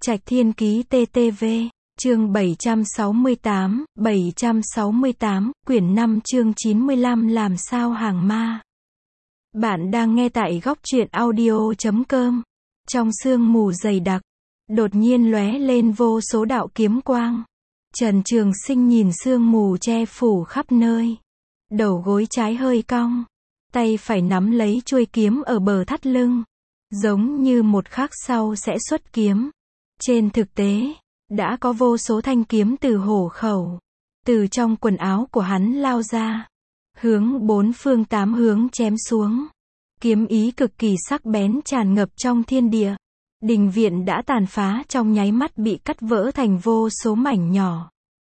Trạch Thiên Ký TTV, chương 768, quyển 5 chương 95 làm sao hàng ma. Bạn đang nghe tại góc truyện audio.com. Trong sương mù dày đặc, đột nhiên lóe lên vô số đạo kiếm quang. Trần Trường Sinh nhìn sương mù che phủ khắp nơi. Đầu gối trái hơi cong, tay phải nắm lấy chuôi kiếm ở bờ thắt lưng, giống như một khắc sau sẽ xuất kiếm. Trên thực tế, đã có vô số thanh kiếm từ hổ khẩu, từ trong quần áo của hắn lao ra, hướng bốn phương tám hướng chém xuống. Kiếm ý cực kỳ sắc bén tràn ngập trong thiên địa. Đình viện đã tàn phá trong nháy mắt bị cắt vỡ thành vô số mảnh nhỏ.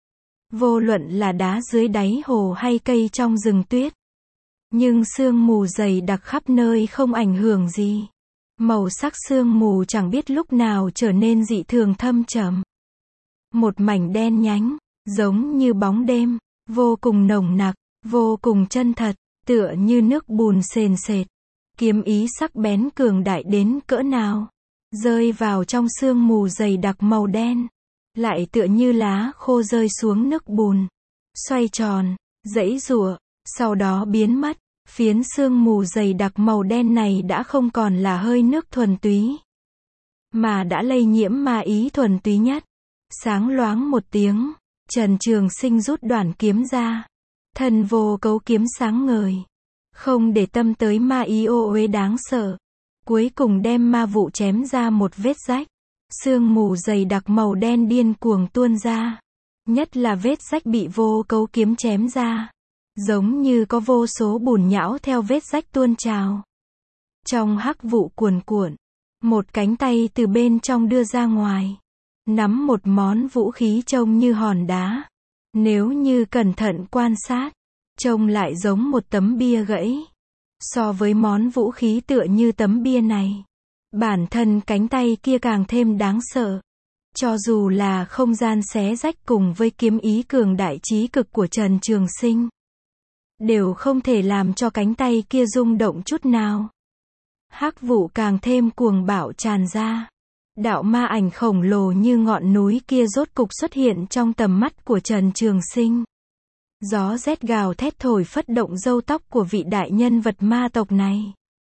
Vô luận là đá dưới đáy hồ hay cây trong rừng tuyết. Nhưng sương mù dày đặc khắp nơi không ảnh hưởng gì. Màu sắc sương mù chẳng biết lúc nào trở nên dị thường thâm trầm. Một mảnh đen nhánh, giống như bóng đêm, vô cùng nồng nặc, vô cùng chân thật, tựa như nước bùn sền sệt. Kiếm ý sắc bén cường đại đến cỡ nào, rơi vào trong sương mù dày đặc màu đen, lại tựa như lá khô rơi xuống nước bùn, xoay tròn, giãy giụa, sau đó biến mất. Phiến sương mù dày đặc màu đen này đã không còn là hơi nước thuần túy, mà đã lây nhiễm ma ý thuần túy nhất. Sáng loáng một tiếng, Trần Trường Sinh rút đoạn kiếm ra. Thân vô cấu kiếm sáng ngời, không để tâm tới ma ý ô uế đáng sợ. Cuối cùng đem ma vụ chém ra một vết rách. Sương mù dày đặc màu đen điên cuồng tuôn ra. Nhất là vết rách bị vô cấu kiếm chém ra, giống như có vô số bùn nhão theo vết rách tuôn trào. Trong hắc vụ cuồn cuộn, một cánh tay từ bên trong đưa ra ngoài, nắm một món vũ khí trông như hòn đá. Nếu như cẩn thận quan sát, trông lại giống một tấm bia gãy. So với món vũ khí tựa như tấm bia này, bản thân cánh tay kia càng thêm đáng sợ. Cho dù là không gian xé rách cùng với kiếm ý cường đại chí cực của Trần Trường Sinh, đều không thể làm cho cánh tay kia rung động chút nào. Hắc vụ càng thêm cuồng bạo tràn ra. Đạo ma ảnh khổng lồ như ngọn núi kia rốt cục xuất hiện trong tầm mắt của Trần Trường Sinh. Gió rét gào thét thổi phất động râu tóc của vị đại nhân vật ma tộc này,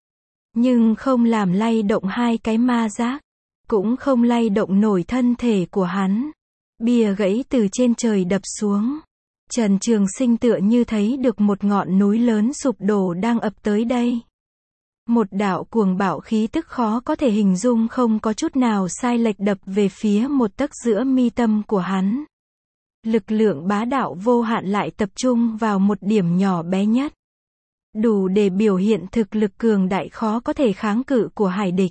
nhưng không làm lay động hai cái ma giác, cũng không lay động nổi thân thể của hắn. Bia gãy từ trên trời đập xuống. Trần Trường Sinh tựa như thấy được một ngọn núi lớn sụp đổ đang ập tới đây. Một đạo cuồng bạo khí tức khó có thể hình dung không có chút nào sai lệch đập về phía một tấc giữa mi tâm của hắn. Lực lượng bá đạo vô hạn lại tập trung vào một điểm nhỏ bé nhất, đủ để biểu hiện thực lực cường đại khó có thể kháng cự của hải địch.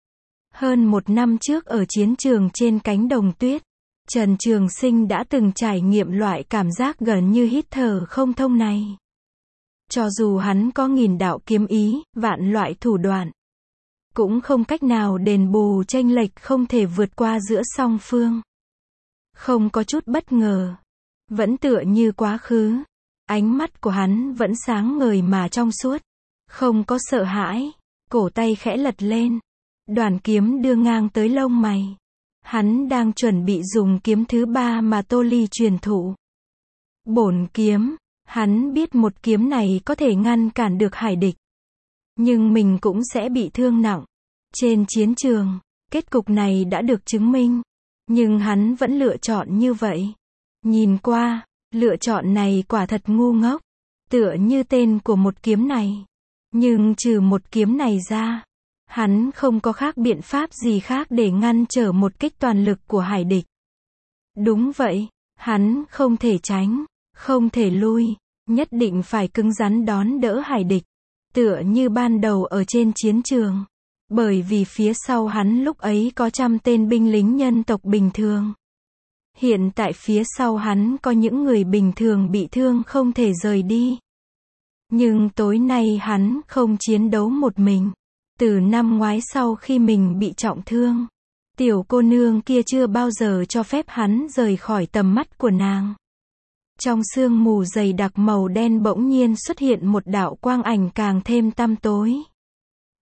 Hơn một năm trước ở chiến trường trên cánh đồng tuyết, Trần Trường Sinh đã từng trải nghiệm loại cảm giác gần như hít thở không thông này. Cho dù hắn có nghìn đạo kiếm ý, vạn loại thủ đoạn, cũng không cách nào đền bù chênh lệch không thể vượt qua giữa song phương. Không có chút bất ngờ, vẫn tựa như quá khứ. Ánh mắt của hắn vẫn sáng ngời mà trong suốt, không có sợ hãi. Cổ tay khẽ lật lên, đoàn kiếm đưa ngang tới lông mày. Hắn đang chuẩn bị dùng kiếm thứ ba mà Tô Ly truyền thụ. Bổn kiếm. Hắn biết một kiếm này có thể ngăn cản được hải địch, nhưng mình cũng sẽ bị thương nặng. Trên chiến trường, kết cục này đã được chứng minh, nhưng hắn vẫn lựa chọn như vậy. Nhìn qua, lựa chọn này quả thật ngu ngốc, tựa như tên của một kiếm này. Nhưng trừ một kiếm này ra, hắn không có khác biện pháp gì khác để ngăn trở một kích toàn lực của hải địch. Đúng vậy, hắn không thể tránh, không thể lui, nhất định phải cứng rắn đón đỡ hải địch, tựa như ban đầu ở trên chiến trường. Bởi vì phía sau hắn lúc ấy có trăm tên binh lính nhân tộc bình thường. Hiện tại phía sau hắn có những người bình thường bị thương không thể rời đi. Nhưng tối nay hắn không chiến đấu một mình. Từ năm ngoái sau khi mình bị trọng thương, tiểu cô nương kia chưa bao giờ cho phép hắn rời khỏi tầm mắt của nàng. Trong sương mù dày đặc màu đen bỗng nhiên xuất hiện một đạo quang ảnh càng thêm tăm tối.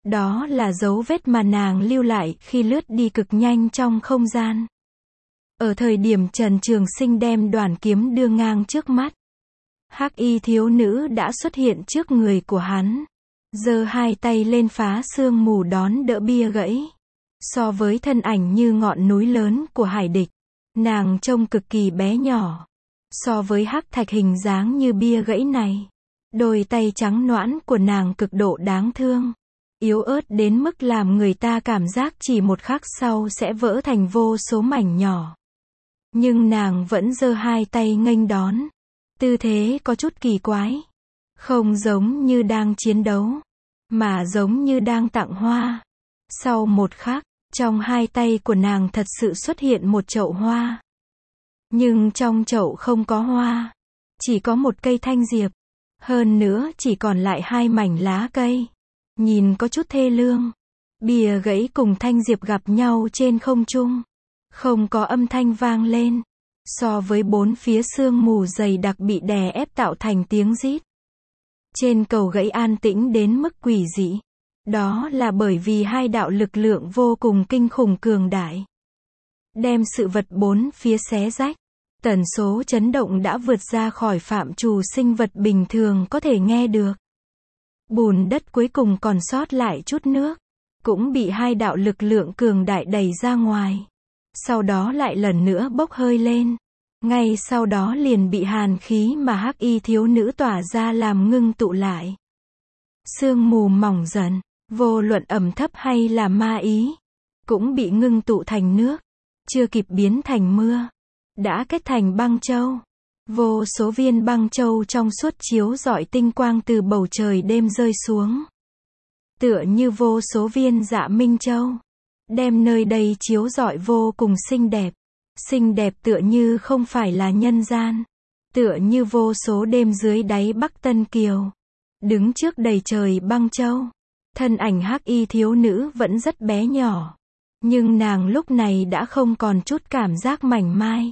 Đó là dấu vết mà nàng lưu lại khi lướt đi cực nhanh trong không gian. Ở thời điểm Trần Trường Sinh đem đoàn kiếm đưa ngang trước mắt, hắc y thiếu nữ đã xuất hiện trước người của hắn, giơ hai tay lên phá sương mù đón đỡ bia gãy. So với thân ảnh như ngọn núi lớn của Hải Địch, nàng trông cực kỳ bé nhỏ. So với hắc thạch hình dáng như bia gãy này, đôi tay trắng nõn của nàng cực độ đáng thương, yếu ớt đến mức làm người ta cảm giác chỉ một khắc sau sẽ vỡ thành vô số mảnh nhỏ. Nhưng nàng vẫn giơ hai tay nghênh đón, tư thế có chút kỳ quái, không giống như đang chiến đấu, mà giống như đang tặng hoa. Sau một khắc, trong hai tay của nàng thật sự xuất hiện một chậu hoa. Nhưng trong chậu không có hoa, chỉ có một cây thanh diệp, hơn nữa chỉ còn lại hai mảnh lá cây, nhìn có chút thê lương. Bìa gãy cùng thanh diệp gặp nhau trên không trung, không có âm thanh vang lên, so với bốn phía sương mù dày đặc bị đè ép tạo thành tiếng rít. Trên cầu gãy an tĩnh đến mức quỷ dị. Đó là bởi vì hai đạo lực lượng vô cùng kinh khủng cường đại, đem sự vật bốn phía xé rách. Tần số chấn động đã vượt ra khỏi phạm trù sinh vật bình thường có thể nghe được. Bùn đất cuối cùng còn sót lại chút nước, cũng bị hai đạo lực lượng cường đại đẩy ra ngoài. Sau đó lại lần nữa bốc hơi lên. Ngay sau đó liền bị hàn khí mà hắc y thiếu nữ tỏa ra làm ngưng tụ lại. Sương mù mỏng dần, vô luận ẩm thấp hay là ma ý, cũng bị ngưng tụ thành nước, chưa kịp biến thành mưa, đã kết thành băng châu. Vô số viên băng châu trong suốt chiếu rọi tinh quang từ bầu trời đêm rơi xuống. Tựa như vô số viên dạ minh châu, đem nơi đây chiếu rọi vô cùng xinh đẹp. Xinh đẹp tựa như không phải là nhân gian, tựa như vô số đêm dưới đáy Bắc Tân Kiều. Đứng trước đầy trời băng châu, thân ảnh hắc y thiếu nữ vẫn rất bé nhỏ, nhưng nàng lúc này đã không còn chút cảm giác mảnh mai,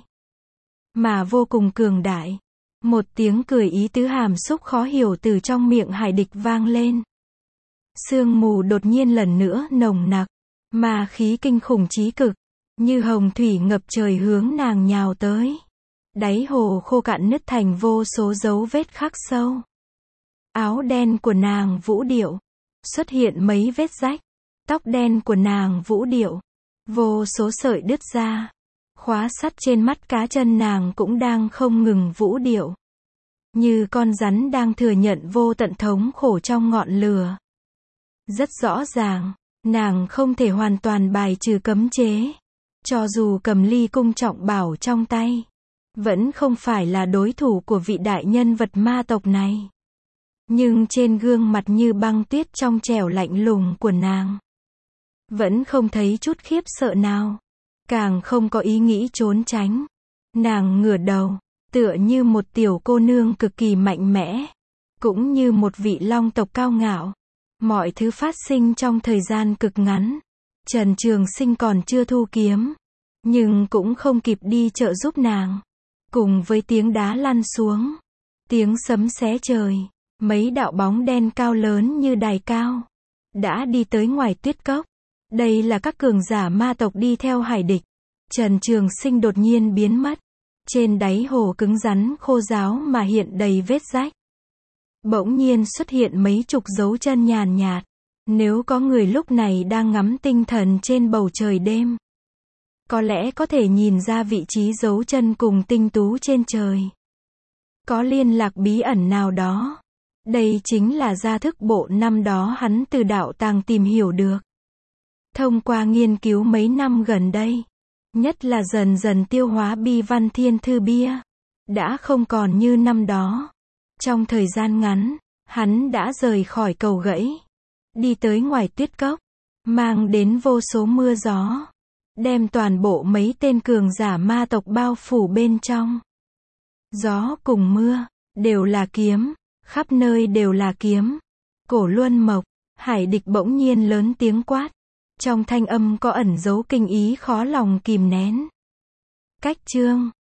mà vô cùng cường đại. Một tiếng cười ý tứ hàm xúc khó hiểu từ trong miệng Hải Địch vang lên. Sương mù đột nhiên lần nữa nồng nặc, ma khí kinh khủng chí cực, như hồng thủy ngập trời hướng nàng nhào tới. Đáy hồ khô cạn nứt thành vô số dấu vết khắc sâu. Áo đen của nàng vũ điệu, xuất hiện mấy vết rách. Tóc đen của nàng vũ điệu, vô số sợi đứt ra. Khóa sắt trên mắt cá chân nàng cũng đang không ngừng vũ điệu. Như con rắn đang thừa nhận vô tận thống khổ trong ngọn lửa. Rất rõ ràng, nàng không thể hoàn toàn bài trừ cấm chế. Cho dù cầm ly cung trọng bảo trong tay, vẫn không phải là đối thủ của vị đại nhân vật ma tộc này. Nhưng trên gương mặt như băng tuyết trong trẻo lạnh lùng của nàng, vẫn không thấy chút khiếp sợ nào, càng không có ý nghĩ trốn tránh. Nàng ngửa đầu, tựa như một tiểu cô nương cực kỳ mạnh mẽ, cũng như một vị long tộc cao ngạo. Mọi thứ phát sinh trong thời gian cực ngắn. Trần Trường Sinh còn chưa thu kiếm, nhưng cũng không kịp đi trợ giúp nàng. Cùng với tiếng đá lăn xuống, tiếng sấm xé trời, mấy đạo bóng đen cao lớn như đài cao đã đi tới ngoài tuyết cốc. Đây là các cường giả ma tộc đi theo Hải Địch. Trần Trường Sinh đột nhiên biến mất. Trên đáy hồ cứng rắn khô ráo mà hiện đầy vết rách, bỗng nhiên xuất hiện mấy chục dấu chân nhàn nhạt. Nếu có người lúc này đang ngắm tinh thần trên bầu trời đêm, có lẽ có thể nhìn ra vị trí dấu chân cùng tinh tú trên trời. Có liên lạc bí ẩn nào đó. Đây chính là gia thức bộ năm đó hắn từ đạo tàng tìm hiểu được. Thông qua nghiên cứu mấy năm gần đây, nhất là dần dần tiêu hóa bi văn thiên thư bia, đã không còn như năm đó. Trong thời gian ngắn, hắn đã rời khỏi cầu gãy, đi tới ngoài tuyết cốc, mang đến vô số mưa gió, đem toàn bộ mấy tên cường giả ma tộc bao phủ bên trong. Gió cùng mưa, đều là kiếm, khắp nơi đều là kiếm. Cổ Luân Mộc, Hải Địch bỗng nhiên lớn tiếng quát. Trong thanh âm có ẩn dấu kinh ý khó lòng kìm nén. Cách chương